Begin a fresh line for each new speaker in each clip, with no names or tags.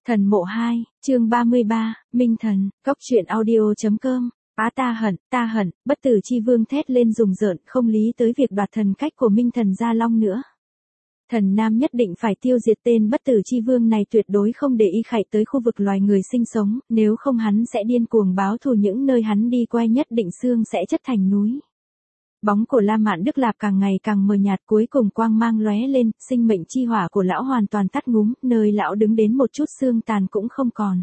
Thần mộ 2, chương 33, Minh Thần, Cốc truyện audio.com. Á ta hận, bất tử chi vương thét lên rùng rợn, không lý tới việc đoạt thần cách của Minh Thần Gia Long nữa. Thần Nam nhất định phải tiêu diệt tên bất tử chi vương này, tuyệt đối không để y khải tới khu vực loài người sinh sống, nếu không hắn sẽ điên cuồng báo thù, những nơi hắn đi qua nhất định xương sẽ chất thành núi. Bóng của La Mạn Đức Lạp càng ngày càng mờ nhạt, cuối cùng quang mang lóe lên, sinh mệnh chi hỏa của lão hoàn toàn tắt ngúm, nơi lão đứng đến một chút xương tàn cũng không còn.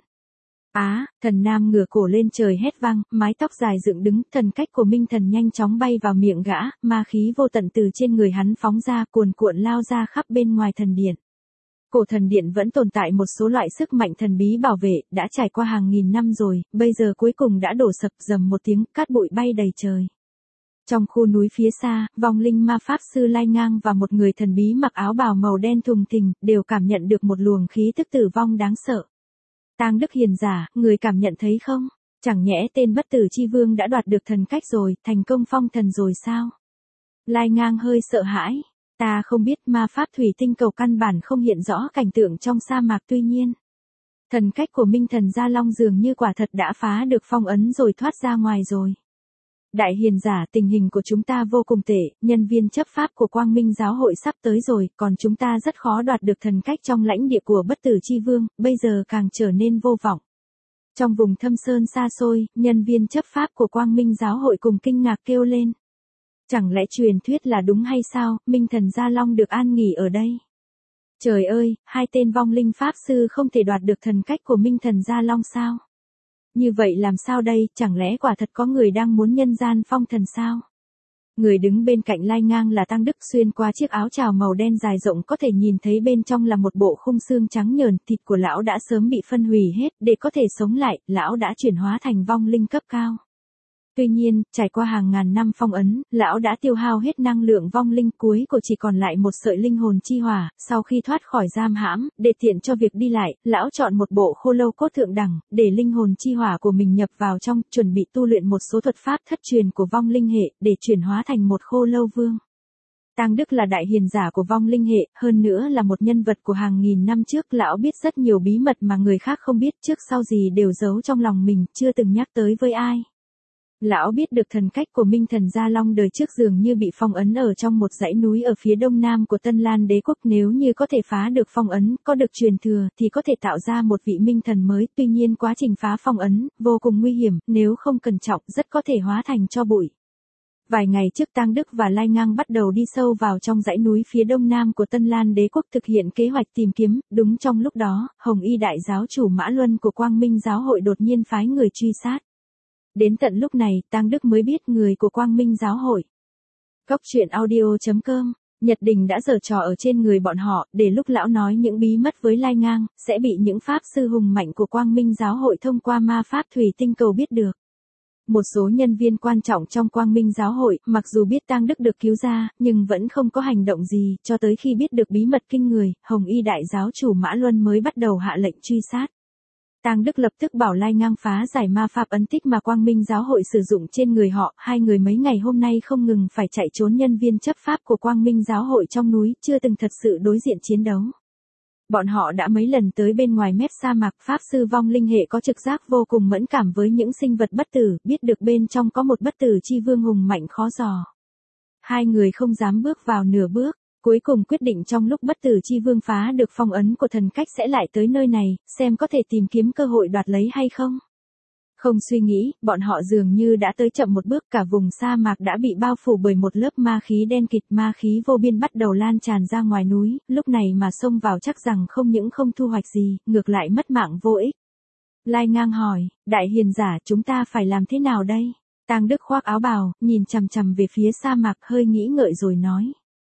Thần Nam ngửa cổ lên trời hét vang, mái tóc dài dựng đứng, thần cách của Minh Thần nhanh chóng bay vào miệng gã, ma khí vô tận từ trên người hắn phóng ra, cuồn cuộn lao ra khắp bên ngoài thần điện. Cổ thần điện vẫn tồn tại một số loại sức mạnh thần bí bảo vệ, đã trải qua hàng nghìn năm rồi, bây giờ cuối cùng đã đổ sập, rầm một tiếng, cát bụi bay đầy trời. Trong khu núi phía xa, vong linh ma pháp sư Lai Ngang và một người thần bí mặc áo bào màu đen thùng thình, đều cảm nhận được một luồng khí tức tử vong đáng sợ. Tang Đức Hiền giả, người cảm nhận thấy không? Chẳng nhẽ tên bất tử chi vương đã đoạt được thần cách rồi, thành công phong thần rồi sao? Lai Ngang hơi sợ hãi. Ta không biết, ma pháp thủy tinh cầu căn bản không hiện rõ cảnh tượng trong sa mạc, tuy nhiên. Thần cách của Minh Thần Gia Long dường như quả thật đã phá được phong ấn rồi thoát ra ngoài rồi. Đại hiền giả, tình hình của chúng ta vô cùng tệ, nhân viên chấp pháp của Quang Minh giáo hội sắp tới rồi, còn chúng ta rất khó đoạt được thần cách trong lãnh địa của bất tử chi vương, bây giờ càng trở nên vô vọng. Trong vùng thâm sơn xa xôi, nhân viên chấp pháp của Quang Minh giáo hội cùng kinh ngạc kêu lên. Chẳng lẽ truyền thuyết là đúng hay sao, Minh Thần Gia Long được an nghỉ ở đây? Trời ơi, hai tên vong linh pháp sư không thể đoạt được thần cách của Minh Thần Gia Long sao? Như vậy làm sao đây, chẳng lẽ quả thật có người đang muốn nhân gian phong thần sao? Người đứng bên cạnh Lai Ngang là Tang Đức, xuyên qua chiếc áo trào màu đen dài rộng có thể nhìn thấy bên trong là một bộ khung xương trắng nhờn, thịt của lão đã sớm bị phân hủy hết, để có thể sống lại, lão đã chuyển hóa thành vong linh cấp cao. Tuy nhiên, trải qua hàng ngàn năm phong ấn, lão đã tiêu hao hết năng lượng vong linh, cuối cùng chỉ còn lại một sợi linh hồn chi hỏa. Sau khi thoát khỏi giam hãm, để tiện cho việc đi lại, lão chọn một bộ khô lâu cốt thượng đẳng, để linh hồn chi hỏa của mình nhập vào trong, chuẩn bị tu luyện một số thuật pháp thất truyền của vong linh hệ, để chuyển hóa thành một khô lâu vương. Tang Đức là đại hiền giả của vong linh hệ, hơn nữa là một nhân vật của hàng nghìn năm trước, lão biết rất nhiều bí mật mà người khác không biết, trước sau gì đều giấu trong lòng mình, chưa từng nhắc tới với ai. Lão biết được thần cách của Minh Thần Gia Long đời trước dường như bị phong ấn ở trong một dãy núi ở phía đông nam của Tân Lan Đế quốc, nếu như có thể phá được phong ấn, có được truyền thừa thì có thể tạo ra một vị minh thần mới, tuy nhiên quá trình phá phong ấn vô cùng nguy hiểm, nếu không cẩn trọng rất có thể hóa thành tro bụi. Vài ngày trước Tang Đức và Lai Ngang bắt đầu đi sâu vào trong dãy núi phía đông nam của Tân Lan Đế quốc thực hiện kế hoạch tìm kiếm, đúng trong lúc đó, Hồng Y đại giáo chủ Mã Luân của Quang Minh giáo hội đột nhiên phái người truy sát. Đến tận lúc này, Tang Đức mới biết người của Quang Minh giáo hội. Cốc truyện audio.com, Nhật Đình đã giở trò ở trên người bọn họ, để lúc lão nói những bí mật với Lai Ngang, sẽ bị những pháp sư hùng mạnh của Quang Minh giáo hội thông qua ma pháp thủy tinh cầu biết được. Một số nhân viên quan trọng trong Quang Minh giáo hội, mặc dù biết Tang Đức được cứu ra, nhưng vẫn không có hành động gì, cho tới khi biết được bí mật kinh người, Hồng Y đại giáo chủ Mã Luân mới bắt đầu hạ lệnh truy sát. Tang Đức lập tức bảo Lai Ngang phá giải ma pháp ấn tích mà Quang Minh giáo hội sử dụng trên người họ, hai người mấy ngày hôm nay không ngừng phải chạy trốn nhân viên chấp pháp của Quang Minh giáo hội trong núi, chưa từng thật sự đối diện chiến đấu. Bọn họ đã mấy lần tới bên ngoài mép sa mạc, pháp sư vong linh hệ có trực giác vô cùng mẫn cảm với những sinh vật bất tử, biết được bên trong có một bất tử chi vương hùng mạnh khó dò. Hai người không dám bước vào nửa bước. Cuối cùng quyết định trong lúc bất tử chi vương phá được phong ấn của thần cách sẽ lại tới nơi này, xem có thể tìm kiếm cơ hội đoạt lấy hay không. Không suy nghĩ, bọn họ dường như đã tới chậm một bước, cả vùng sa mạc đã bị bao phủ bởi một lớp ma khí đen kịt, ma khí vô biên bắt đầu lan tràn ra ngoài núi, lúc này mà xông vào chắc rằng không những không thu hoạch gì, ngược lại mất mạng vô ích. Lai Ngang hỏi, đại hiền giả, chúng ta phải làm thế nào đây? Tang Đức khoác áo bào, nhìn chằm chằm về phía sa mạc, hơi nghĩ ngợi rồi nói.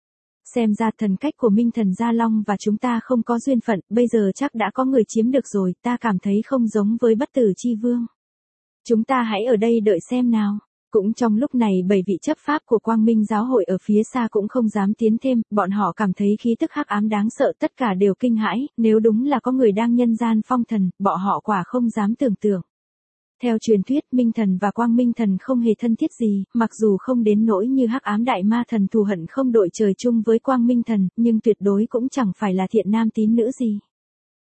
Xem ra thần cách của Minh Thần Gia Long và chúng ta không có duyên phận, bây giờ chắc đã có người chiếm được rồi, ta cảm thấy không giống với bất tử chi vương. Chúng ta hãy ở đây đợi xem nào. Cũng trong lúc này 7 vị chấp pháp của Quang Minh giáo hội ở phía xa cũng không dám tiến thêm, bọn họ cảm thấy khí tức hắc ám đáng sợ, tất cả đều kinh hãi, nếu đúng là có người đang nhân gian phong thần, bọn họ quả không dám tưởng tượng. Theo truyền thuyết, Minh Thần và Quang Minh Thần không hề thân thiết gì, mặc dù không đến nỗi như hắc ám đại ma thần thù hận không đội trời chung với Quang Minh Thần, nhưng tuyệt đối cũng chẳng phải là thiện nam tín nữ gì.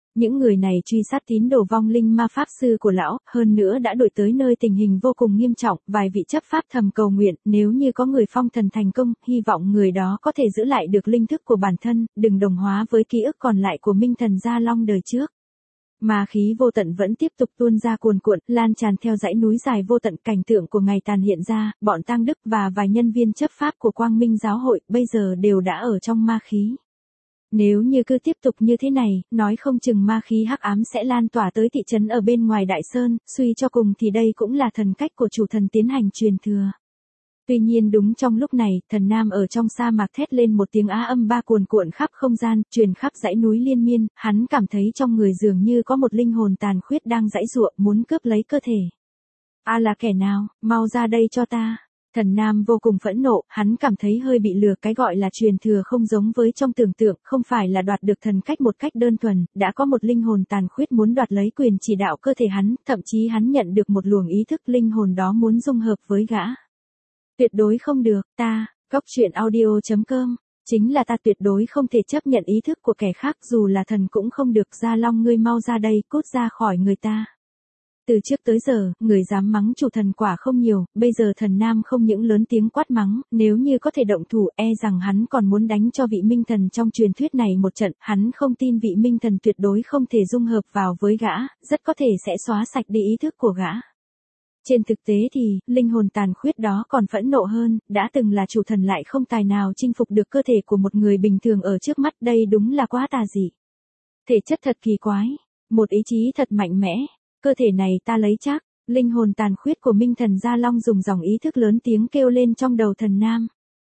Những người này truy sát tín đồ vong linh ma pháp sư của lão, hơn nữa đã đuổi tới nơi tình hình vô cùng nghiêm trọng, vài vị chấp pháp thầm cầu nguyện, nếu như có người phong thần thành công, hy vọng người đó có thể giữ lại được linh thức của bản thân, đừng đồng hóa với ký ức còn lại của Minh Thần Gia Long đời trước. Ma khí vô tận vẫn tiếp tục tuôn ra cuồn cuộn, lan tràn theo dãy núi dài vô tận, cảnh tượng của ngày tàn hiện ra, bọn Tang Đức và vài nhân viên chấp pháp của Quang Minh giáo hội bây giờ đều đã ở trong ma khí. Nếu như cứ tiếp tục như thế này, nói không chừng ma khí hắc ám sẽ lan tỏa tới thị trấn ở bên ngoài Đại Sơn, suy cho cùng thì đây cũng là thần cách của chủ thần tiến hành truyền thừa. Tuy nhiên đúng trong lúc này, thần nam ở trong sa mạc thét lên một tiếng á âm ba cuồn cuộn khắp không gian, truyền khắp dãy núi liên miên, hắn cảm thấy trong người dường như có một linh hồn tàn khuyết đang giãy giụa muốn cướp lấy cơ thể. A là kẻ nào, mau ra đây cho ta. Thần nam vô cùng phẫn nộ, hắn cảm thấy hơi bị lừa, cái gọi là truyền thừa không giống với trong tưởng tượng, không phải là đoạt được thần cách một cách đơn thuần, đã có một linh hồn tàn khuyết muốn đoạt lấy quyền chỉ đạo cơ thể hắn, thậm chí hắn nhận được một luồng ý thức linh hồn đó muốn dung hợp với gã. Tuyệt đối không được, ta, goctruyện.audio.com, chính là ta tuyệt đối không thể chấp nhận ý thức của kẻ khác, dù là thần cũng không được. Gia Long, ngươi mau ra đây, cút ra khỏi người ta. Từ trước tới giờ, người dám mắng chủ thần quả không nhiều, bây giờ thần nam không những lớn tiếng quát mắng, nếu như có thể động thủ, e rằng hắn còn muốn đánh cho vị minh thần trong truyền thuyết này một trận, hắn không tin vị minh thần tuyệt đối không thể dung hợp vào với gã, rất có thể sẽ xóa sạch đi ý thức của gã. Trên thực tế thì, linh hồn tàn khuyết đó còn phẫn nộ hơn, đã từng là chủ thần lại không tài nào chinh phục được cơ thể của một người bình thường ở trước mắt, đây đúng là quá tà dị. Thể chất thật kỳ quái, một ý chí thật mạnh mẽ, cơ thể này ta lấy chắc, linh hồn tàn khuyết của Minh Thần Gia Long dùng dòng ý thức lớn tiếng kêu lên trong đầu thần nam.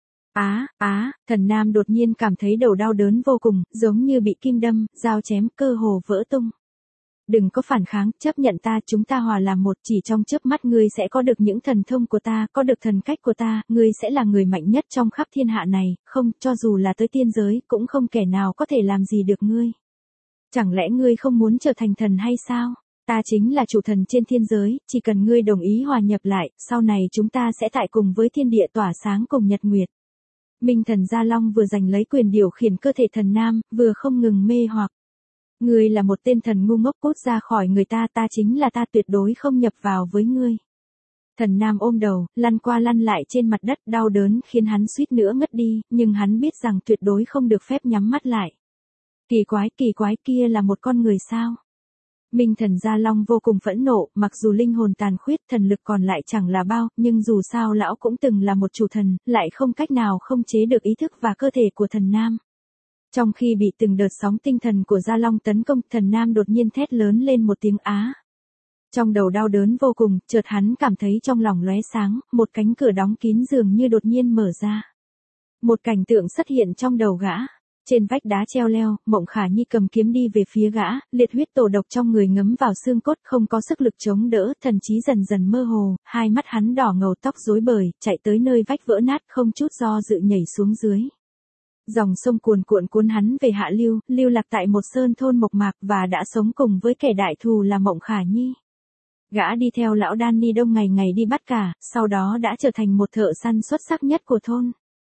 Thần nam đột nhiên cảm thấy đầu đau đớn vô cùng, giống như bị kim đâm, dao chém, cơ hồ vỡ tung. Đừng có phản kháng, chấp nhận ta, chúng ta hòa làm một, chỉ trong chớp mắt ngươi sẽ có được những thần thông của ta, có được thần cách của ta, ngươi sẽ là người mạnh nhất trong khắp thiên hạ này, không, cho dù là tới tiên giới, cũng không kẻ nào có thể làm gì được ngươi. Chẳng lẽ ngươi không muốn trở thành thần hay sao? Ta chính là chủ thần trên thiên giới, chỉ cần ngươi đồng ý hòa nhập lại, sau này chúng ta sẽ tại cùng với thiên địa tỏa sáng cùng nhật nguyệt. Minh Thần Gia Long vừa giành lấy quyền điều khiển cơ thể thần nam, vừa không ngừng mê hoặc. Ngươi là một tên thần ngu ngốc, cút ra khỏi người ta, ta chính là ta, tuyệt đối không nhập vào với ngươi. Thần nam ôm đầu, lăn qua lăn lại trên mặt đất, đau đớn khiến hắn suýt nữa ngất đi, nhưng hắn biết rằng tuyệt đối không được phép nhắm mắt lại. Kỳ quái, kia là một con người sao? Minh Thần Gia Long vô cùng phẫn nộ, mặc dù linh hồn tàn khuyết, thần lực còn lại chẳng là bao, nhưng dù sao lão cũng từng là một chủ thần, lại không cách nào không chế được ý thức và cơ thể của thần nam. Trong khi bị từng đợt sóng tinh thần của Gia Long tấn công, thần nam đột nhiên thét lớn lên một tiếng á. Trong đầu đau đớn vô cùng, chợt hắn cảm thấy trong lòng lóe sáng, một cánh cửa đóng kín dường như đột nhiên mở ra. Một cảnh tượng xuất hiện trong đầu gã. Trên vách đá treo leo, Mộng Khả Nhi cầm kiếm đi về phía gã, liệt huyết tổ độc trong người ngấm vào xương cốt, không có sức lực chống đỡ, thần trí dần dần mơ hồ, hai mắt hắn đỏ ngầu, tóc rối bời, chạy tới nơi vách vỡ nát, không chút do dự nhảy xuống dưới. Dòng sông cuồn cuộn cuốn hắn về hạ lưu, lưu lạc tại một sơn thôn mộc mạc và đã sống cùng với kẻ đại thù là Mộng Khả Nhi. Gã đi theo lão Danny Đông ngày ngày đi bắt cá, sau đó đã trở thành một thợ săn xuất sắc nhất của thôn.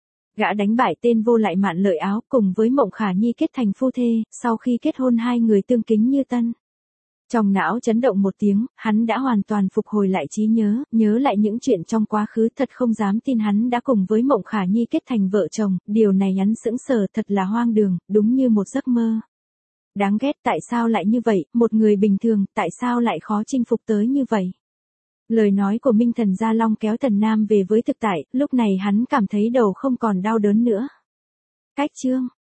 Gã đánh bại tên vô lại Mạn Lợi Áo, cùng với Mộng Khả Nhi kết thành phu thê, sau khi kết hôn hai người tương kính như tân. Trong não chấn động một tiếng, hắn đã hoàn toàn phục hồi lại trí nhớ, nhớ lại những chuyện trong quá khứ, thật không dám tin hắn đã cùng với Mộng Khả Nhi kết thành vợ chồng, điều này hắn sững sờ, thật là hoang đường, đúng như một giấc mơ. Đáng ghét, tại sao lại như vậy, một người bình thường, tại sao lại khó chinh phục tới như vậy? Lời nói của Minh Thần Gia Long kéo thần nam về với thực tại, lúc này hắn cảm thấy đầu không còn đau đớn nữa. Cách chương